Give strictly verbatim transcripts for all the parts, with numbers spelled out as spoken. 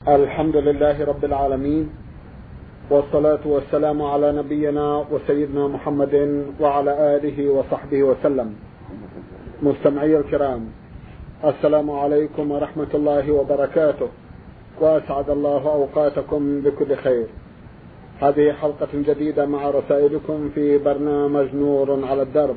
الحمد لله رب العالمين، والصلاة والسلام على نبينا وسيدنا محمد وعلى آله وصحبه وسلم. مستمعي الكرام، السلام عليكم ورحمة الله وبركاته، وأسعد الله أوقاتكم بكل خير. هذه حلقة جديدة مع رسائلكم في برنامج نور على الدرب.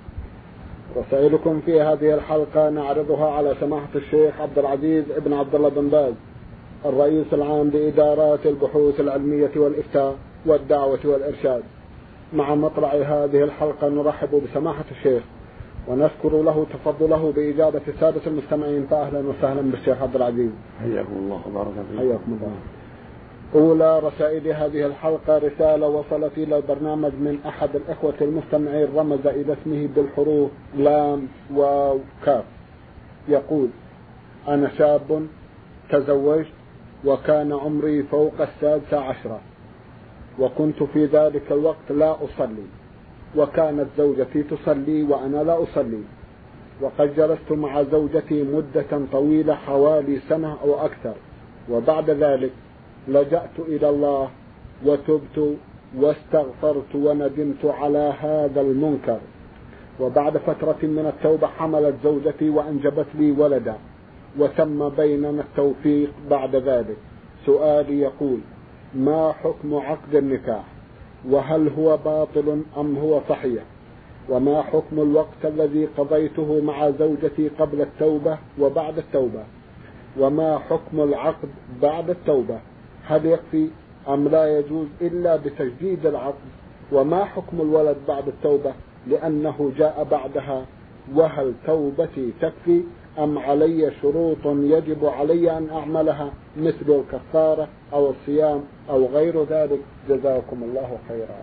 رسائلكم في هذه الحلقة نعرضها على سماحة الشيخ عبد العزيز ابن عبد الله بن باز، الرئيس العام لإدارات البحوث العلمية والإفتاء والدعوة والإرشاد. مع مطلع هذه الحلقة نرحب بسماحة الشيخ ونشكر له تفضله بإجابة السادة المستمعين، فأهلا وسهلا بالشيخ عبد العزيز. حياكم الله وبارك فيكم. حياكم الله. أولى رسائل هذه الحلقة رسالة وصلت إلى البرنامج من أحد الإخوة المستمعين، رمز إلى اسمه بالحروف لام واو كاف. يقول: أنا شاب تزوجت وكان عمري فوق السادسة عشرة، وكنت في ذلك الوقت لا أصلي، وكانت زوجتي تصلي وأنا لا أصلي، وقد جلست مع زوجتي مدة طويلة حوالي سنة أو أكثر، وبعد ذلك لجأت إلى الله وتبت واستغفرت وندمت على هذا المنكر، وبعد فترة من التوبة حملت زوجتي وأنجبت لي ولدا، وتم بيننا التوفيق بعد ذلك. سؤالي يقول: ما حكم عقد النكاح؟ وهل هو باطل أم هو صحيح؟ وما حكم الوقت الذي قضيته مع زوجتي قبل التوبة وبعد التوبة؟ وما حكم العقد بعد التوبة؟ هل يكفي أم لا يجوز إلا بتجديد العقد؟ وما حكم الولد بعد التوبة لأنه جاء بعدها؟ وهل توبتي تكفي أم علي شروط يجب علي أن أعملها مثل الكفارة أو الصيام أو غير ذلك؟ جزاكم الله خيرا.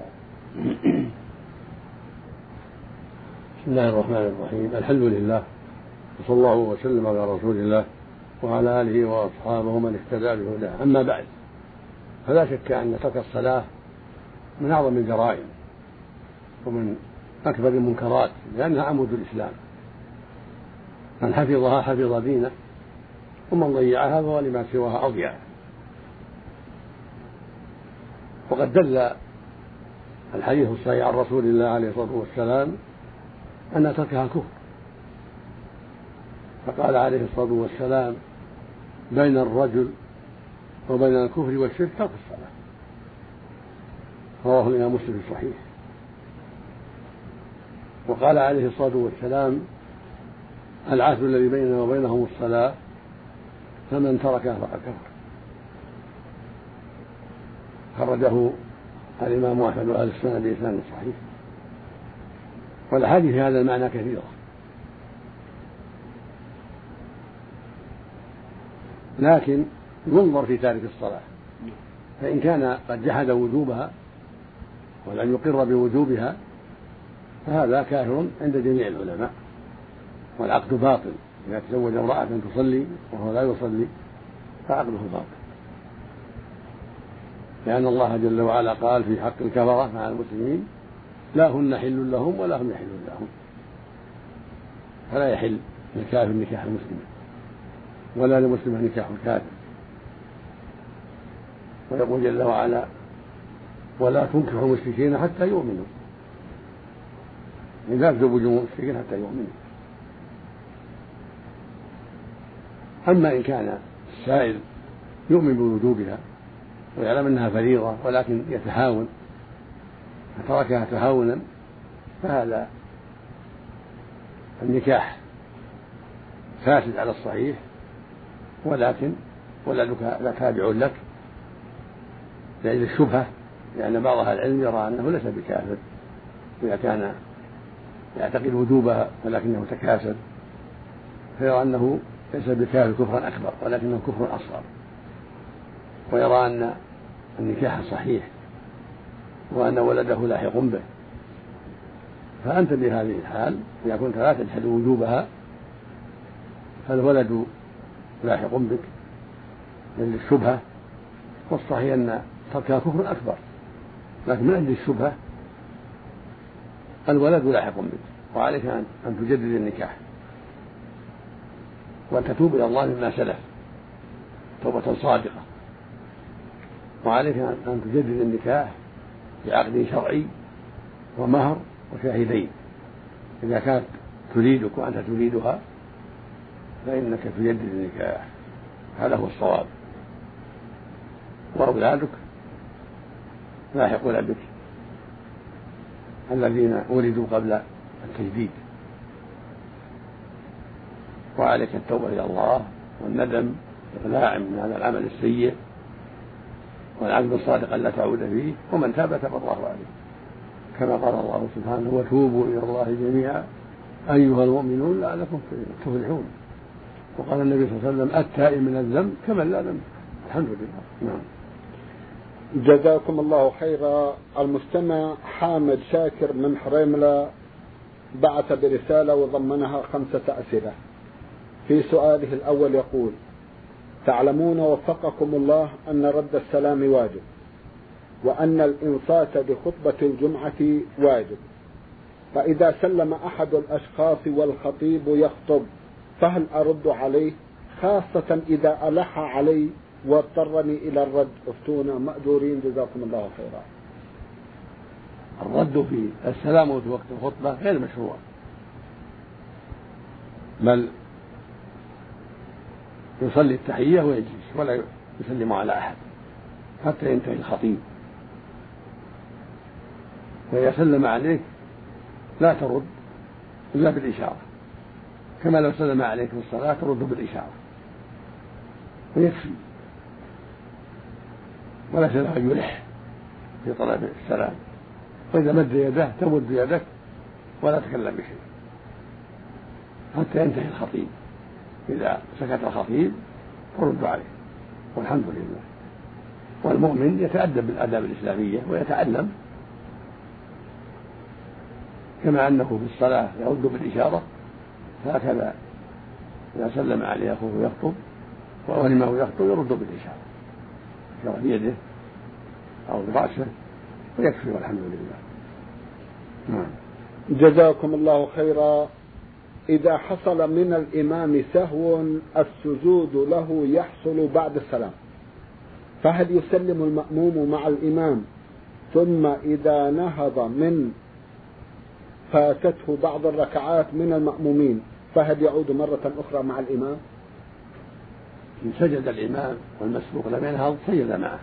بسم الله الرحمن الرحيم. الحمد لله، وصلى الله وسلم على رسول الله وعلى آله وأصحابه من اهتدى بهداه. أما بعد، فلا شك أن ترك الصلاة من أعظم الجرائم ومن أكبر المنكرات، لأنها عمود الإسلام. من حفظها حفظ دينه، ومن ضيعها فهو لما سواها أضيع. وقد دل الحديث الصحيح عن رسول الله عليه الصلاة والسلام أن تركها كفر، فقال عليه الصلاة والسلام: بين الرجل وبين الكفر والشرك ترك الصلاة. رواه الإمام مسلم في الصحيح. وقال عليه الصلاة والسلام: العهد الذي بيننا وبينهم الصلاة، فمن تركها فقد كفر. خرجه الإمام أحمد وأهل السنة بإسناد صحيح. والأحاديث في هذا المعنى كثيرة، لكن ينظر في تارك الصلاة، فإن كان قد جحد وجوبها ولم يقر بوجوبها فهذا كافر عند جميع العلماء، والعقد باطل. إذا تزوج امرأة تصلي وهو لا يصلي فعقده باطل، لأن الله جل وعلا قال في حق الكفرة مع المسلمين: لا هن حل لهم ولا هم يحلون لهم. فلا يحل للكافر نكاح المسلم، ولا لمسلم نكاح الكافر. ويقول جل وعلا: ولا تنكحوا المشركين حتى يؤمنوا. لا تزوجوا المشركين حتى يؤمنوا. أما إن كان السائل يؤمن بوجوبها ويعلم أنها فريضة ولكن يتهاون فتركها تهاونا، فهذا النكاح فاسد على الصحيح، ولكن ولدك لا تابع لك لأجل الشبهة، لأن بعض أهل العلم يرى أنه ليس بكافر إذا كان يعتقد وجوبها ولكنه تكاسل، فيرى أنه ليس بكافر كفرا أكبر ولكنه كفر أصغر، ويرى أن النكاح صحيح وأن ولده لاحق به. فأنت بهذه الحال إذا كنت لا تجحد وجوبها فالولد لاحق بك للشبهة، والصحيح أن تركها كفر أكبر، لكن من أجل الشبهة الولد لاحق بك، وعليك أن تجدد النكاح وأن تتوب إلى الله مما سلف توبة صادقة، وعليك أن تجدد النكاح بعقد شرعي ومهر وشاهدين. إذا كانت تريدك وأنت تريدها فإنك تجدد النكاح، هذا هو الصواب. وأولادك لاحقون بك الذين ولدوا قبل التجديد، وعليك التوبة إلى الله والندم والإقلاع من هذا العمل السيء والعزم الصادق ألا تعود فيه، ومن تاب تاب الله عليه، كما قال الله سبحانه: وتوبوا إلى الله جميعا أيها المؤمنون لعلكم تفلحون. وقال النبي صلى الله عليه وسلم: التائب من الذنب كمن لا ذنب. الحمد لله. نعم. جزاكم الله خيرا. المستمع حامد شاكر من حريملة بعث برسالة وضمنها خمسة أسئلة. في سؤاله الأول يقول: تعلمون وفقكم الله أن رد السلام واجب، وأن الإنصات بخطبة الجمعة واجب، فإذا سلم أحد الأشخاص والخطيب يخطب فهل أرد عليه، خاصة إذا ألح علي واضطرني إلى الرد؟ افتونا مأجورين جزاكم الله خيرا. الرد في السلام في وقت الخطبة غير مشروع، بل يصلي التحية ويجلس ولا يسلم على أحد حتى ينتهي الخطيب. وإذا سلم عليك لا ترد إلا بالإشارة، كما لو سلم عليك في الصلاة ترد بالإشارة ويكفي، ولا له أن يلح في طلب السلام. وإذا مد يده تمد يدك ولا تكلم بشيء حتى ينتهي الخطيب. إذا سكت الخطيب ترد عليه، والحمد لله. والمؤمن يتأدب بالآداب الإسلامية ويتعلم، كما أنه في الصلاة يرد بالإشارة، هكذا إذا سلم عليه أخوه يخطب وأولمه يخطب يرد بالإشارة، إشارة بيده أو برأسه ويكفي، والحمد لله. نعم. جزاكم الله خيرا. إذا حصل من الإمام سهو السجود له يحصل بعد السلام، فهل يسلم المأموم مع الإمام ثم إذا نهض من فاتته بعض الركعات من المأمومين فهل يعود مرة أخرى مع الإمام؟ إن سجد الإمام والمسبوق لم ينهض سجد معه،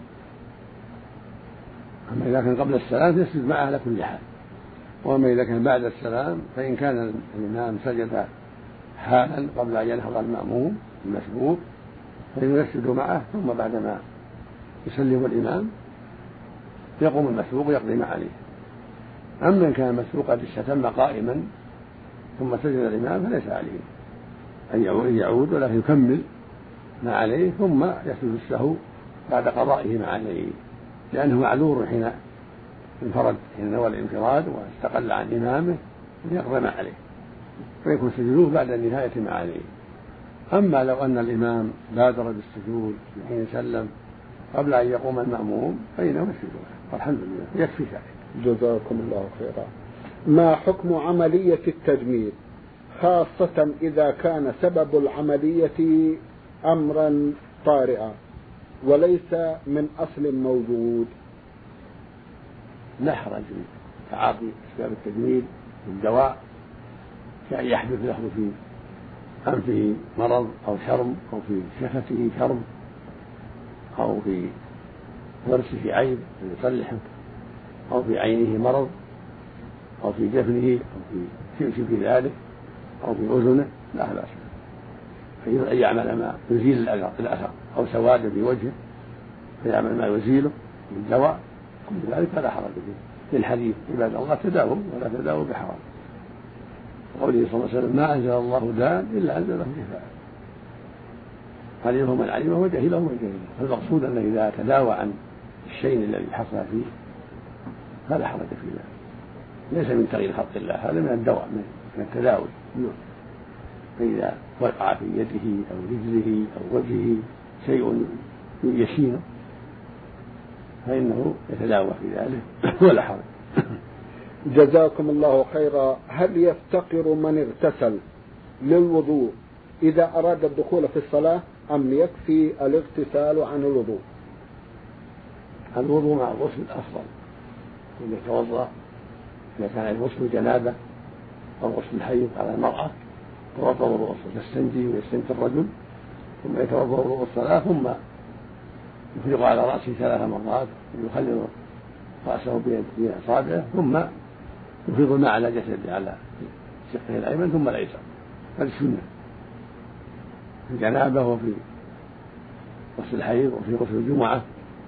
أما إذا كان قبل السلام يسجد معه على كل حال. وأما إذا كان بعد السلام فإن كان الإمام سجد حالا قبل أن ينهض المأموم المسبوق فإنه يسجد معه، ثم بعدما يسلم الإمام يقوم المسبوق يقضي ما عليه. أما إن كان المسبوق قد استتم قائما ثم سجد الإمام فليس عليه أن يعود، ولكن يكمل ما عليه ثم يسجد السهو بعد قضائه ما عليه، لأنه معذور حين انفرد، حين نوى الانفراد واستقل عن إمامه يقضي ما عليه، فيكون سجوده بعد نهاية ما عليه. أما لو أن الإمام بادر بالسجود حين سلم قبل أن يقوم المأموم فإنه يسجد له، والحمد لله يكفي ذلك. جزاكم الله خيرا. ما حكم عملية التجميل، خاصة إذا كان سبب العملية أمرا طارئا وليس من أصل موجود؟ لا حرج في تعاطي أسباب التجميل بالدواء، كأن يحدث له في أنفه مرض أو شرم، أو في شفته شرم، أو في ضرسه عيب يصلحه، أو في عينه مرض، أو في جفنه، أو في شمشم في ذلك، أو في أذنه، لا بأس أن يعمل ما يزيل الأثر، أو سواد في وجهه فيعمل ما يزيله بالدواء، كل ذلك فلا حرج فيه. للحديث عباد الله تداووا ولا تداووا بحرام، وقوله صلى الله عليه وسلم: ما أنزل الله داء إلا أنزله شفاء، علمه من علمه وجهله من جهله. فالمقصود أنه إذا تداوى عن الشيء الذي حصل فيه فلا حرج في ذلك، ليس من تغيير خلق الله، هذا من الدواء من التداوي. فإذا وقع في يده أو رجله أو وجهه شيء يشينه فإنه يتداوى في ذلك ولا حرج. جزاكم الله خيرا. هل يفتقر من اغتسل للوضوء إذا أراد الدخول في الصلاة أم يكفي الاغتسال عن الوضوء؟ الوضوء مع الغسل أفضل، إذا يتوضأ إذا كان الغسل جنابة أو غسل الحيض على المرأة توضأ وضوء الصلاة، تستنجي ويستنجي الرجل ثم يتوضأ وضوء الصلاة ثم يفرغ على رأسه ثلاث مرات ويخلل رأسه بأصابعه ثم يفيض الماء على جسده على شقه الأيمن ثم الأيسر. هذه السنة في الجنابة وفي غسل الحيض وفي غسل الجمعة.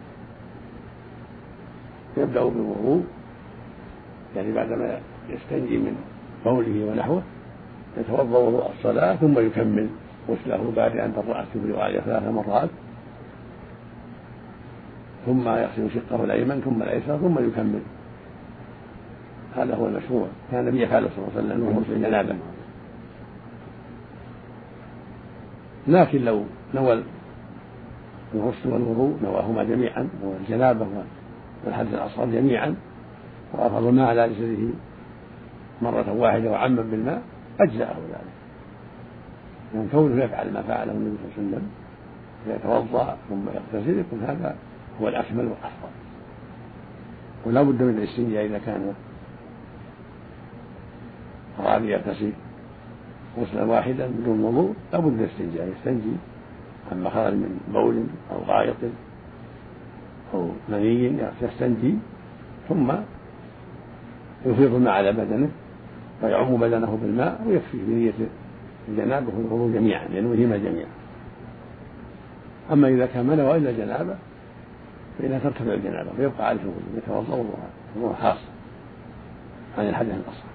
يبدأ بالوضوء يعني بعدما يستنجي من بوله ونحوه يتوضأ وضوء الصلاة ثم يكمل غسله بعد أن الرأس يفرغ عليه ثلاث مرات ثم يغسل شقه الأيمن ثم الأيسر ثم يكمل. هذا هو المشروع، كان النبي يفعله صلى الله عليه وسلم في غسل الجنابة. لكن لو نوى الغسل والوضوء نواهما جميعا والجنابة والحدث الأصغر جميعا وأفاض الماء على جسده مرة واحدة وعمم بالماء أجزأه ذلك، يعني كونه يفعل ما فعله النبي صلى الله عليه وسلم فيتوضأ ثم يغتسل يكون هذا هو الأكمل والأفضل. ولا بد من الاستنجاء إذا كان أراد يغتسل غسلا واحدا بدون وضوء لا بد من الاستنجاء، يستنجي عما خرج من بول أو غائط أو مني يستنجي ثم يفيض الماء على بدنه ويعم بدنه بالماء ويكفي بنية الجنابة والوضوء جميعا ينويهما جميعا. أما إذا كان ما نوى إلا الجنابة فإنها ترتفع الجنابة ويبقى عليه الوضوء يتوضأ وضوءا خاصا عن الحدث الأصغر.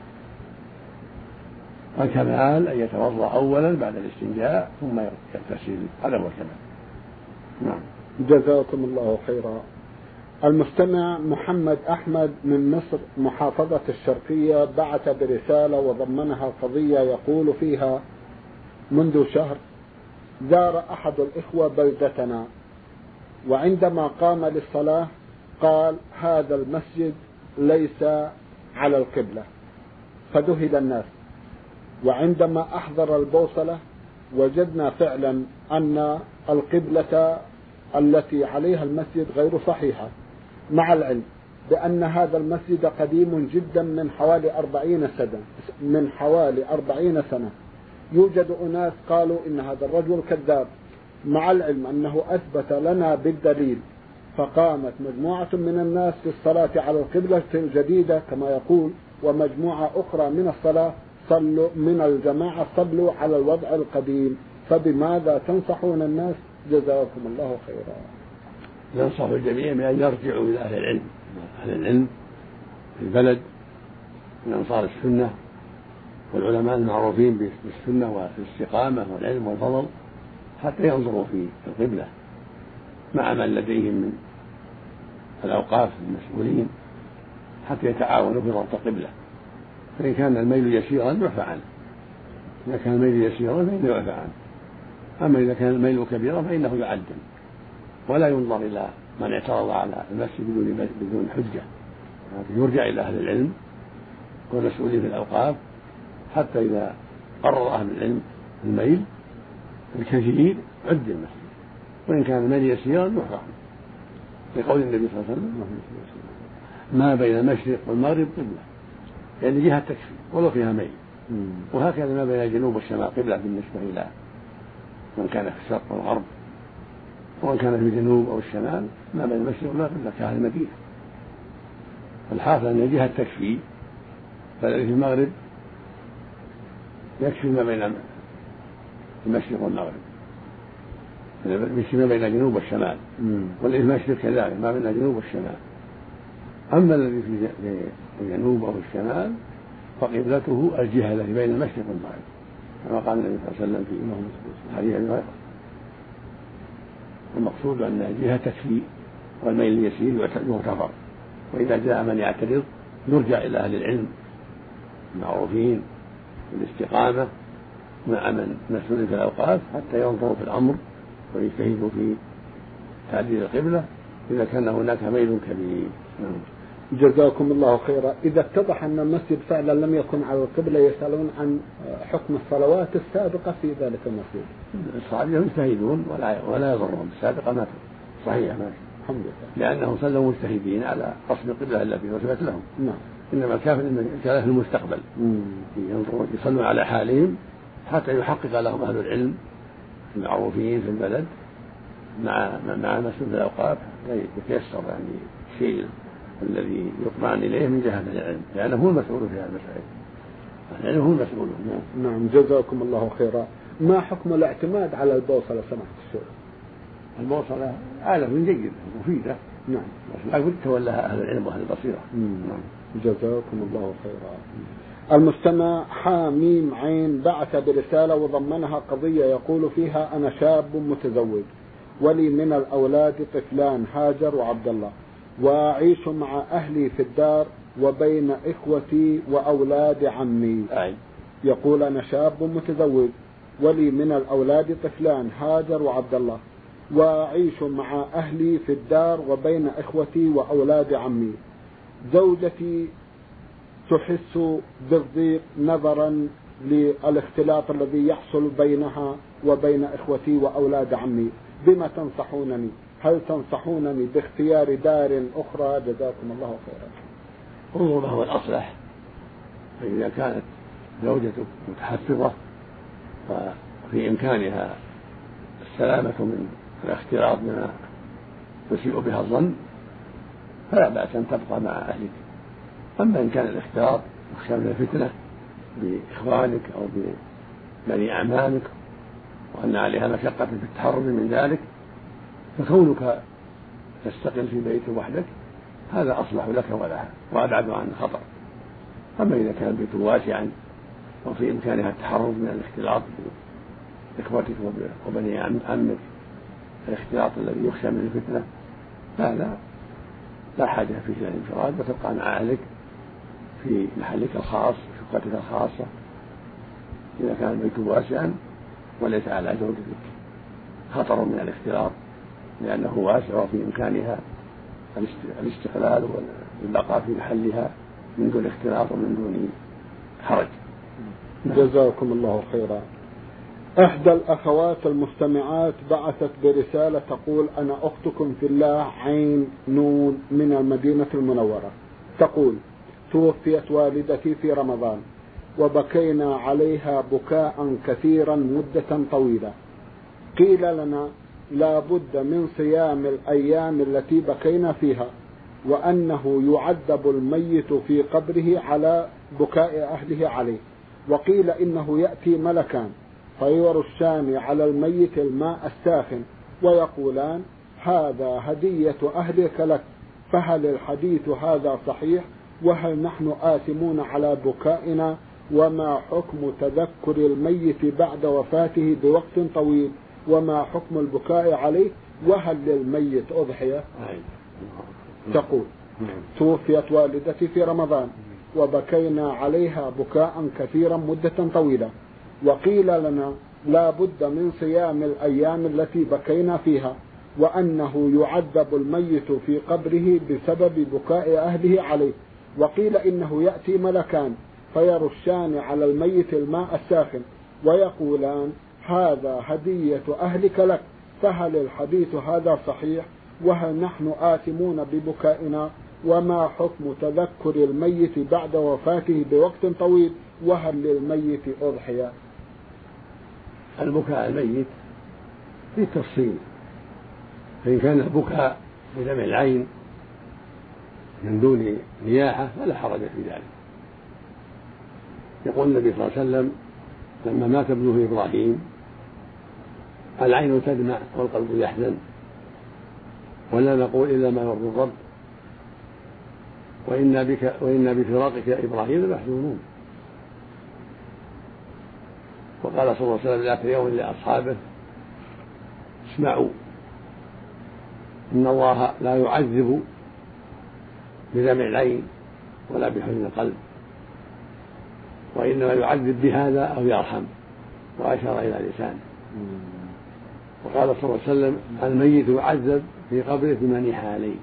والكمال أن يتوضأ أولا بعد الاستنجاء ثم يغتسل، هذا هو الكمال. نعم. جزاكم الله خيرا. المستمع محمد أحمد من مصر محافظة الشرقية بعث برسالة وضمنها قضية يقول فيها: منذ شهر زار أحد الإخوة بلدتنا وعندما قام للصلاة قال: هذا المسجد ليس على القبلة، فذهل الناس. وعندما أحضر البوصلة وجدنا فعلا أن القبلة التي عليها المسجد غير صحيحة، مع العلم بأن هذا المسجد قديم جدا من حوالي أربعين سنة من حوالي أربعين سنة. يوجد أناس قالوا إن هذا الرجل كذاب، مع العلم أنه أثبت لنا بالدليل. فقامت مجموعة من الناس في الصلاة على القبلة الجديدة كما يقول، ومجموعة أخرى من الصلاة صلوا من الجماعة صلوا على الوضع القديم، فبماذا تنصحون الناس؟ جزاكم الله خيرا. ننصح الجميع بأن يرجعوا إلى أهل العلم، أهل العلم في البلد من أنصار السنة والعلماء المعروفين بالسنة والاستقامة والعلم والفضل، حتى ينظروا في القبلة مع من لديهم من الأوقاف المسؤولين حتى يتعاونوا في ضبط القبلة. فإن كان الميل يسيرا يعفى عنه، إذا كان الميل يسيرا فإنه يعفى عنه، أما إذا كان الميل كبيرا فإنه يعدل، ولا ينظر إلى من اعترض على المسجد بدون بدون حجة، يرجع إلى أهل العلم والمسؤولين في الأوقاف حتى إذا قرر أهل العلم الميل الكثير عد المسجد، وإن كان الميل يسيرا يعفى عنه، لقول النبي صلى الله عليه وسلم: ما بين المشرق والمغرب قبلة، يعني جهة تكفي ولو فيها ميل. وهكذا ما بين الجنوب والشمال قبلة بالنسبة إلى من كان في الشرق والغرب، ومن كان في الجنوب أو الشمال ما بين المشرق والمغرب قبلة كأهل المدينة. الحاصل أن الجهة تكفي، فالذي في المغرب يكفي ما بين المشرق والمغرب، يكفي ما بين الجنوب والشمال، والذي في المشرق كذلك ما بين الجنوب والشمال. أما الذي في الجنوب أو الشمال فقبلته الجهة التي بين المشرق والمغرب، كما قال النبي صلى الله عليه وسلم في حديث أبي هريرة. المقصود أن الجهة تكفي والميل اليسير يغتفر، وإذا جاء من يعترض نرجع إلى أهل العلم المعروفين بالاستقامة مع من مسؤول في الأوقاف حتى ينظروا في الأمر ويجتهدوا في تعديل القبلة إذا كان هناك ميل كبير. جزاكم الله خيرا. إذا اتضح أن المسجد فعلا لم يكن على القبلة يسألون عن حكم الصلوات السابقة في ذلك المسجد. الصحابة يجتهدون ولا ولا يضرهم، السابقة ما صحيحة ماشي. الحمد لله. لأنهم صلوا مجتهدين على قصد القبلة التي وجبت لهم. نعم. إنما الكافر كان في المستقبل ينظرون يصلون على حالهم حتى يحقق لهم أهل العلم المعروفين في البلد مع مع مسؤول الأوقاف يتيسر يعني الشيء الذي يطمئن إليه من جهة العلم، لأنه هو المسؤول في هذه المسائل. العلم هو المسؤول. نعم جزاكم الله خيرا. ما حكم الاعتماد على البوصلة سماحة الشيخ؟ البوصلة آلة جيدة مفيدة. نعم. بس لا بد تولاها أهل العلم وأهل البصيرة. نعم. جزاكم الله خيرا. المستمع حاميم عين بعث برسالة وضمنها قضية يقول فيها: أنا شاب متزوج ولي من الأولاد طفلان هاجر وعبد الله، وأعيش مع أهلي في الدار وبين إخوتي وأولاد عمي. أي. يقول: أنا شاب متزوج ولي من الأولاد طفلان هاجر وعبد الله، وأعيش مع أهلي في الدار وبين إخوتي وأولاد عمي. زوجتي تحس بالضيق نظرا للاختلاط الذي يحصل بينها وبين إخوتي وأولاد عمي، بما تنصحونني؟ هل تنصحونني باختيار دار أخرى؟ جزاكم الله خيرا. انظر ما هو الأصلح. فإذا كانت زوجتك متحفظة وفي إمكانها السلامة من الاختلاط بما تسيء بها الظن فلا بأس أن تبقى مع أهلك. أما إن كان الاختلاط يخشى من الفتنة بإخوانك أو ببني أعمامك وأن عليها مشقة في التحرر من ذلك، فكونك تستقل في بيت وحدك هذا أصلح لك ولها وأبعد عن الخطر. أما إذا كان البيت واسعا وفي إمكانها التحرر من الاختلاط بإخوتك وبني عمك الاختلاط الذي يخشى من الفتنة، فهذا لا حاجة فيه إلى الانفراد، وتبقى مع أهلك في محلك الخاص شقتك الخاصة إذا كان البيت واسعا وليس على زوجتك خطر من الاختلاط لأنه واسع وفي إمكانها الاستقلال والبقاء في محلها من دون اختلاط ومن دون حرج. جزاكم الله خيرا. إحدى الأخوات المستمعات بعثت برسالة تقول: أنا أختكم في الله عين نون من المدينة المنورة. تقول: توفيت والدتي في رمضان وبكينا عليها بكاء كثيرا مدة طويلة. قيل لنا لا بد من صيام الأيام التي بكينا فيها، وأنه يعذب الميت في قبره على بكاء أهله عليه، وقيل إنه يأتي ملكان فيرشان على الميت الماء الساخن ويقولان: هذا هدية أهلك لك. فهل الحديث هذا صحيح؟ وهل نحن آثمون على بكائنا؟ وما حكم تذكر الميت بعد وفاته بوقت طويل؟ وما حكم البكاء عليه؟ وهل للميت أضحية؟ تقول: توفيت والدتي في رمضان وبكينا عليها بكاء كثيرا مدة طويلة، وقيل لنا لا بد من صيام الأيام التي بكينا فيها، وأنه يعذب الميت في قبره بسبب بكاء أهله عليه، وقيل إنه يأتي ملكان فيرشان على الميت الماء الساخن ويقولان: هذا هدية أهلك لك. فهل الحديث هذا صحيح؟ وهل نحن آثمون ببكائنا؟ وما حكم تذكر الميت بعد وفاته بوقت طويل؟ وهل للميت أضحية؟ البكاء الميت في تفصيل، فإن كان البكاء بدمع العين من دون نياحة فلا حرج في ذلك. يقول النبي صلى الله عليه وسلم لما مات ابنه إبراهيم: العين تدمع والقلب يحزن، ولا نقول إلا ما يرضي الرب، وإنا بك وإنا بفراقك يا إبراهيم لمحزونون. وقال صلى الله عليه وسلم ذات يوم لأصحابه: اسمعوا، إن الله لا يعذب بدمع العين ولا بحزن القلب، وإنما يعذب بهذا أو يرحم، وأشار إلى لسانه. وقال صلى الله عليه وسلم: الميت يعذب في قبره بما نيح عليه.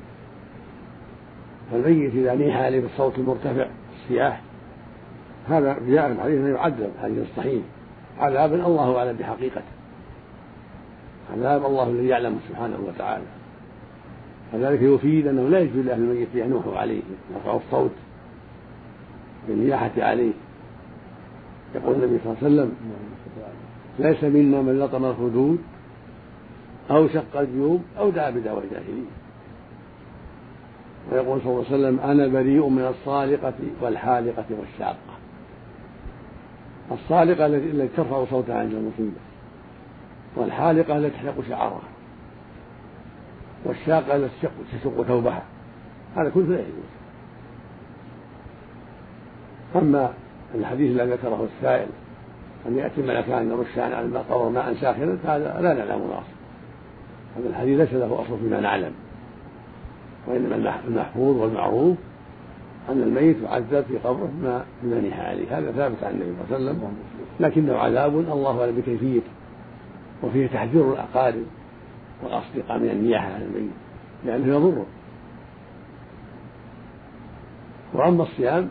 فالميت إذا نيح عليه بالصوت المرتفع الصياح هذا جاء في الحديث أنه يعذب حديث صحيح عذابا الله أعلم بحقيقته، عذاب الله الذي يعلم سبحانه وتعالى. وذلك يفيد أنه لا يجوز لأهل الميت ينوحوا عليه يرفعوا الصوت بالنياحة عليه. يقول النبي صلى الله عليه وسلم ليس منا من لطم الخدود أو شق الجيوب أو دعا بدعوى الجاهلية. ويقول صلى الله عليه وسلم أنا بريء من الصالقة والحالقة والشاقة. الصالقة التي ترفع صوتها عند المصيبة، والحالقة التي تحلق شعرها، والشاقة التي تشق ثوبها، هذا كله لا يجوز. أما الحديث الذي ذكره السائل أن يأتي ملكان يرشان على المقبر ماء ساخنا هذا لا نعلم الأصل، هذا الحديث ليس له أصل فيما نعلم، وإنما المحفوظ والمعروف أن الميت يعذب في قبره بما نيح عليه، هذا ثابت عن النبي صلى الله عليه وسلم، لكنه عذاب الله أعلم بكيفيته، وفيه تحذير الأقارب والأصدقاء من النياحة على الميت لأنه يضره. وأما الصيام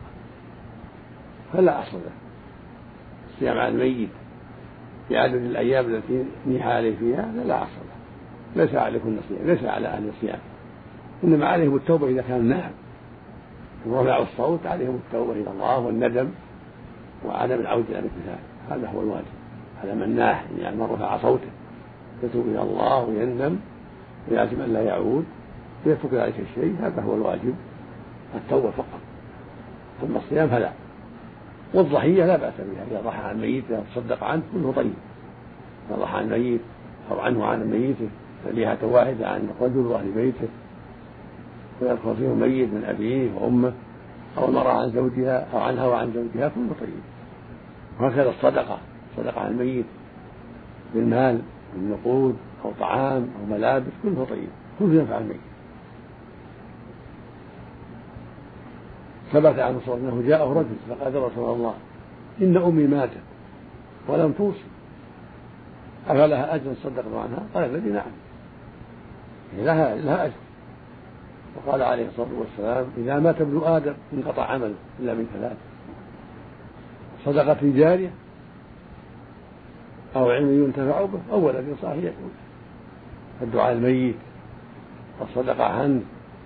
فلا أصل له، الصيام على الميت في عدد الأيام التي نيح عليه فيها لا أصل له، ليس عليكم صيام، ليس على أهل الصيام، إنما عليهم التوبة إذا كان نعم ورفعوا الصوت، عليهم التوبة إلى الله والندم وعدم العودة إلى مثل ذلك، هذا هو الواجب على من ناح، يعني من رفع صوته يتوب إلى الله ويندم ويعزم أن لا يعود ويترك ذلك الشيء، هذا هو الواجب التوبة فقط. ثم الصيام فلا. والضحية لا بأس بها، إذا ضحى عن ميته تصدق عنه كله طيب، إذا ضحى عن ميت أو عنه عن ميته ذبيحة واحدة عن رجل وأهل بيته ويدخل فيه ميت من أبيه وأمه أو المرأة عن زوجها أو عنها وعن زوجها كله طيب. وهكذا الصدقة، صدقة عن الميت بالمال بالنقود أو طعام أو ملابس كله طيب، كله ينفع الميت. ثبت عن الرسول أنه جاءه رجل فقال يا رسول الله إن أمي ماتت ولم توصي أفلها أجر صدقت عنها؟ قال الذي نعم لها لها أجر. وقال عليه الصلاة والسلام إذا مات ابن آدم انقطع عمله إلا من ثلاث: صدقة جارية أو علم ينتفع به أو ولد صالح يدعو له. الدعاء الميت والصدقة عنه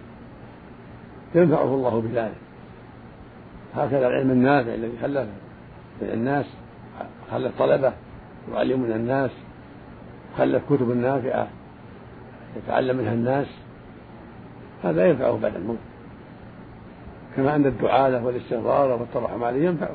ينفعه الله بذلك. هكذا العلم النافع الذي خلف بين الناس، خلف طلبة يعلمون الناس، خلف كتب نافعة يتعلم منها الناس، هذا ينفعه بعد الموت، كما أن الدعاء له والاستغفار والترحم عليه ينفعه.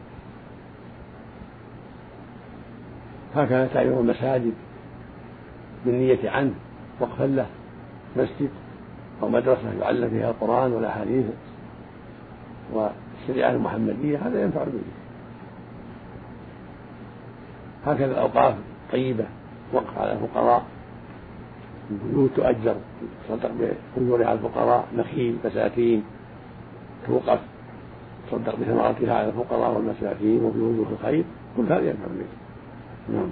هكذا تعمير المساجد بالنية عنه وقفا له، مسجد أو مدرسة يعلم فيها القرآن والأحاديث والشريعة المحمدية، هذا ينفع به. هكذا الأوقاف طيبة وقف على الفقراء، البيوت تؤجر تصدق بأجورها على الفقراء، نخيل بساتين توقف تصدق بثمرتها على الفقراء والمساكين وفي وجوه الخير، كل هذا ينفع به. نعم.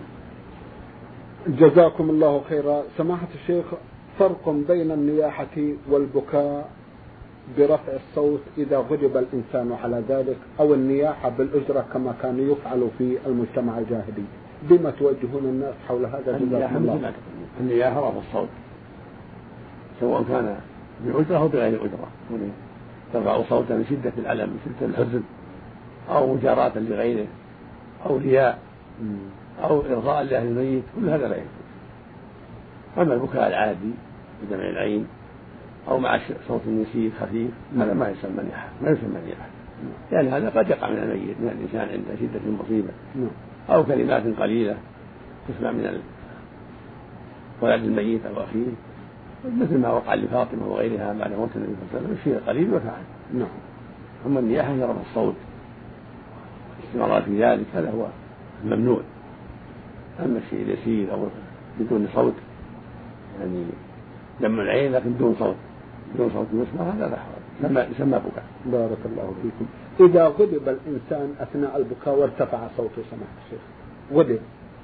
جزاكم الله خيرا. سماحة الشيخ، فرق بين النياحة والبكاء برفع الصوت إذا غضب الإنسان على ذلك، أو النياحة بالأجرة كما كان يفعل في المجتمع الجاهلي، بما توجهون الناس حول هذا؟ جزاكم الله. النياحة رفع الصوت سواء كان بأجرة أو بغير أجرة، ترفع صوتا من شدة الألم من شدة الحزن أو مجاراة لغيره أو رياء أو إرضاء لأهل الميت، كل هذا لا يجوز. أما البكاء العادي بدمع العين أو مع صوت نسيب خفيف هذا ما يسمى نياحة، ما يسمى نياحة، يعني هذا قد يقع من الميت من الإنسان عند شدة المصيبة، أو كلمات قليلة تسمع من ولد الميت أو أخيه، مثل ما وقع لفاطمة وغيرها بعد موت النبي صلى الله عليه وسلم، الشيء قليل وفعل. نعم. أما النياحة هي رفع الصوت استمرار في ذلك، هذا هو الممنوع. أما الشيء اليسير أو بدون صوت، يعني دمع العين لكن بدون صوت بدون صوت يسمع، هذا لا حرج، يسمى بكاء. بارك الله فيكم. إذا غضب الإنسان أثناء البكاء وارتفع صوته سماحة الشيخ، غضب،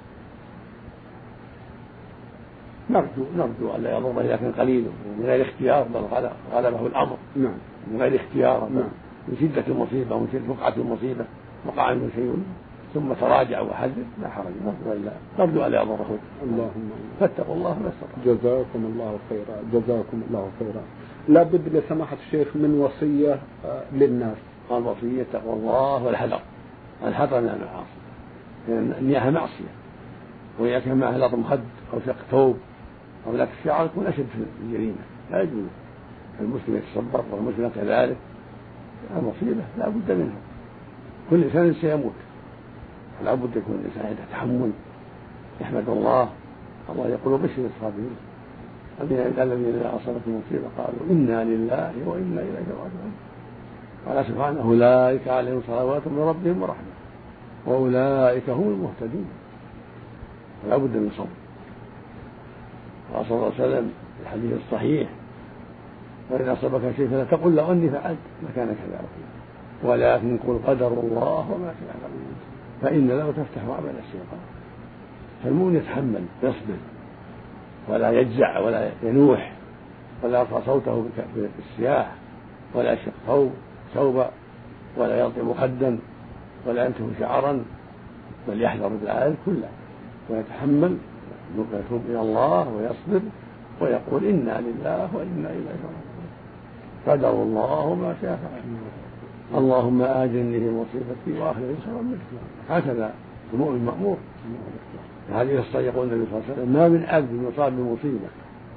نرجو نرجو ألا يضر إذا كان قليل من غير اختيار بل غلبه الأمر. نعم. من غير اختيار، نعم. من شدة المصيبة ومن شدة وقعة المصيبة وقع منه شيء ثم تراجع وحدث لا حرج، نرجو ألا يضره. اللهم فاتقوا الله ما استطعتم. جزاكم الله خيرا، جزاكم الله خيرا. لا بد لسماحة الشيخ من وصية للناس. الوصية تقوى الله والحذر، الحذر من المعاصي، لأن النياحة معصية، وإذا كان معها لطم خد أو شق ثوب أو لك الشعر يكون أشد في الجريمة، لا يجوز. المسلم يتصبر والمسلم كذلك، المصيبة لا بد منها، كل إنسان سيموت، لا بد يكون الإنسان يتحمل، يحمد الله. الله يقول بشر الصابرين الذين إذا أصابتهم مصيبة قالوا إنا لله وإنا إليه راجعون. قال سبحانه أولئك عليهم صلوات من ربهم ورحمة وأولئك هم المهتدون. لا بد من صبر. قال صلى الله عليه وسلم في الحديث الصحيح وإن أصابك شيء فلا تقل لو أني فعلت لكان كذلك، ولكن قل قدر الله وما شاء فإن له تفتح أعمال الشيطان. فالمؤمن يتحمل يصبر ولا يجزع ولا ينوح ولا يرفع صوته بالسياح ولا يشق ثوب ثوبا ولا يلطم خدا ولا ينتف شعرا، بل يحذر بالآيات كلها ويتحمل ويتوب إلى الله ويصبر ويقول إنا لله وإنا إليه راجعون. قدر الله وما شاء فعل. اللهم آجرني في مصيبتي وأخلفني خيرا منها. هكذا المؤمن مأمور. هذه الصلاة يقول النبي صلى الله عليه وسلم ما من عبد يصاب بمصيبة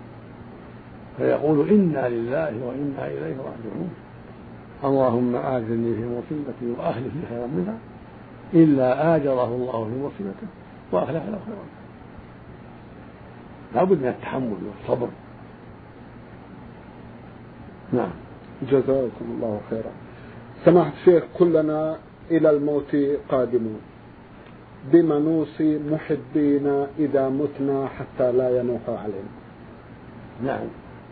فيقول إنا لله وإنا إليه راجعون اللهم آجرني في مصيبتي وأخلف لي خيرا منها إلا آجره الله في مصيبته وأخلف له خيرا منها. لا بد من التحمل والصبر. نعم. جزاكم الله خيرا. سماحة الشيخ كلنا إلى الموت قادمون، بما نوصي محبين إذا متنا حتى لا ينوح علينا؟ نعم،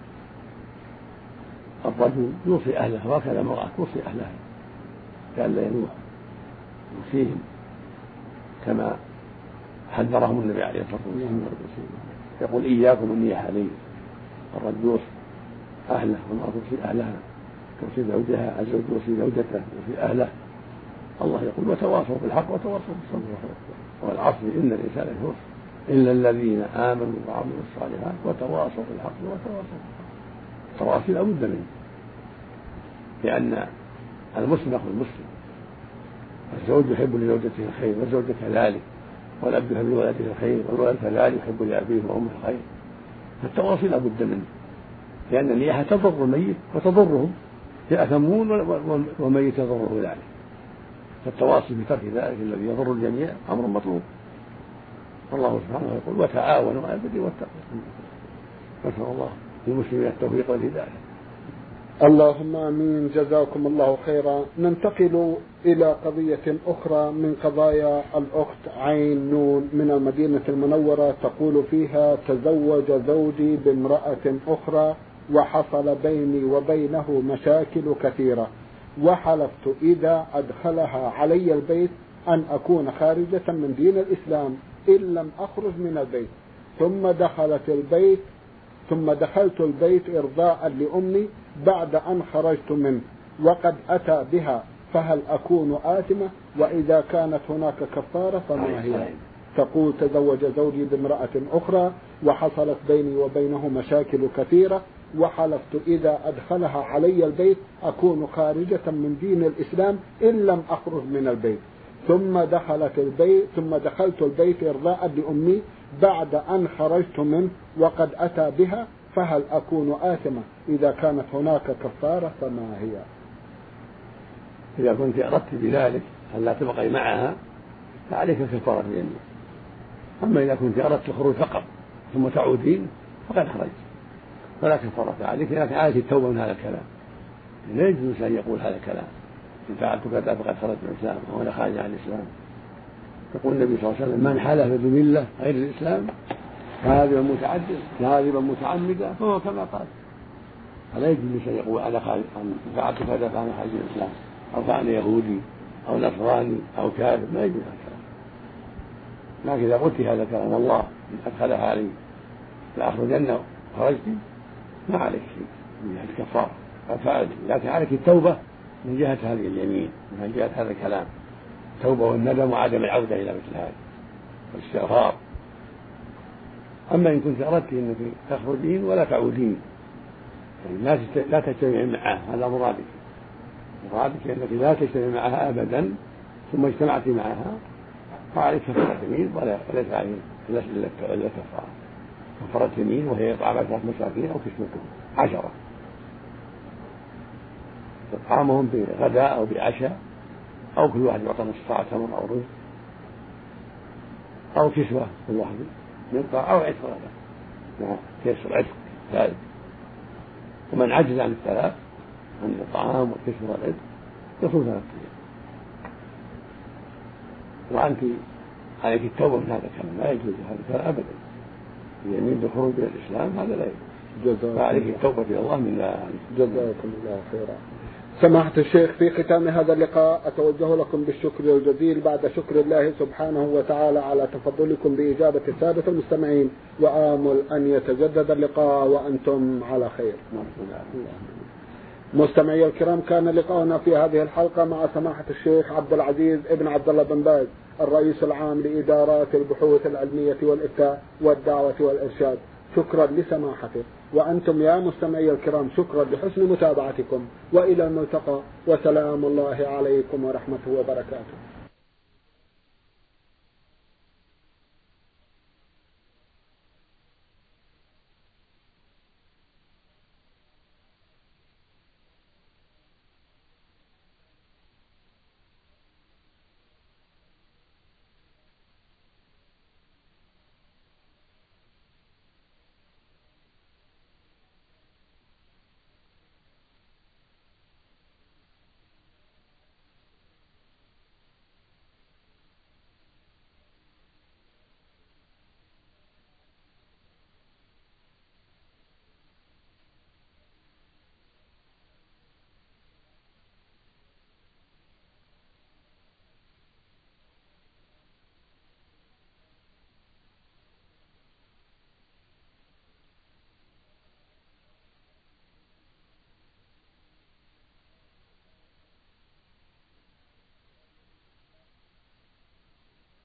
الرجل يوصي أهله وكذا المرأة توصي أهلها كأن لا ينوح، يوصيهم كما حذرهم النبي عليه الصلاة والسلام، يقول إياكم النياح عليه. الرجل يوصي أهله والمرأة توصي أهلها، توصي زوجها، الزوج يوصي زوجته، يوصي أهله. الله يقول وتواصوا بالحق وتواصوا بالصبر والعصر إن الإنسان لكفور إلا الذين آمنوا وعملوا الصالحات وتواصوا بالحق وتواصوا بالصبر. التواصي لا بد منه، لأن المسلم أخو المسلم، الزوج يحب لزوجته الخير والزوجة كذلك، والأب يحب لولده الخير والولد كذلك يحب لأبيه وأمه الخير. فالتواصي لا بد منه، لأن النياحة تضر الميت وتضرهم، يأثمون والميت يضره ذلك. فالتواصي بترك ذلك الذي يضر الجميع أمر مطلوب. الله سبحانه يقول وتعاونوا على البر والتقوى. نسأل الله للمسلمين التوفيق والهداية. اللهم آمين. جزاكم الله خيرا. ننتقل إلى قضية أخرى من قضايا الأخت عين نون من المدينة المنورة، تقول فيها تزوج زوجي بامرأة أخرى وحصل بيني وبينه مشاكل كثيرة، وحلفت إذا أدخلها علي البيت أن أكون خارجة من دين الإسلام إن لم أخرج من البيت، ثم دخلت البيت ثم دخلت البيت إرضاء لأمي بعد أن خرجت منه وقد أتى بها، فهل أكون آثمة؟ وإذا كانت هناك كفارة فما هي؟ تقول تزوج زوجي بامرأة أخرى وحصلت بيني وبينه مشاكل كثيرة، وحلفت إذا أدخلها علي البيت أكون خارجة من دين الإسلام إن لم أخرج من البيت، ثم دخلت البيت ثم دخلت البيت إرضاء لأمي بعد أن خرجت منه وقد أتى بها، فهل أكون آثمة؟ إذا كانت هناك كفارة فما هي؟ إذا كنت أردت بذلك أن لا تبقي معها فعليك كفارة اليمين. أما إذا كنت أردت الخروج فقط ثم تعودين فقد خرجت فلا كفارة عليك، لكن عليك التوبة من هذا الكلام. لا يجوز أن يقول هذا الكلام إن فعلت كذا فقد خرجت من الإسلام وأنا خارج عن الإسلام. يقول النبي صلى الله عليه وسلم من حلف بملة غير الإسلام كاذبا متعدد كاذبا متعمدا فهو كما قال. فلا يجوز أن يقول أنا خارج عن فعلت كذا فأنا خارج من الإسلام أو فأنا يهودي أو نصراني أو كاذب، لا يجوز هذا الكلام. لكن إذا قلت هذا الكلام والله إن أدخلها علي لأخرجن خرجت ما عليك شيء من جهة الكفارة فعلت، لكن عليك التوبة من جهة هذه اليمين من جهة هذا الكلام. التوبة والندم وعدم العودة إلى مثل هذا والاستغفار. أما إن كنت أردت أنك تخرجين ولا تعودين يعني لا تجتمع معها، هذا مرادك مرادك أنك لا تجتمع معها أبدا ثم اجتمعت معها فعليك كفارة يمين وليس عليك إلا كفارة كفارة يمين وهي إطعام عشرة مساكين أو كسوتهم عشرة، إطعامهم بغداء أو بعشاء أو كل واحد يعطى نصف صاع تمر أو رز أو كسوة كل واحد من طاعة أو عتق غدا كسر عتق ثالث. ومن عجز عن الثلاث عن الطعام والكسوة والعتق يصوم ثلاثة أيام. وأنت عليك التوبة من هذا الكلام، لا يجوز هذا الكلام أبدا، اليمين بالخروج إلى الإسلام هذا لا يجوز، فعليك التوبة إلى الله من ذلك. جزاكم الله خيرا. سماحة الشيخ، في ختام هذا اللقاء أتوجه لكم بالشكر الجزيل بعد شكر الله سبحانه وتعالى على تفضلكم بإجابة السادة المستمعين، وآمل أن يتجدد اللقاء وأنتم على خير. مستمعي الكرام، كان لقاؤنا في هذه الحلقة مع سماحة الشيخ عبد العزيز ابن عبد الله بن باز الرئيس العام لإدارات البحوث العلمية والإفتاء والدعوة والإرشاد. شكرا لسماحته، وأنتم يا مستمعي الكرام شكرا لحسن متابعتكم، وإلى الملتقى، وسلام الله عليكم ورحمته وبركاته.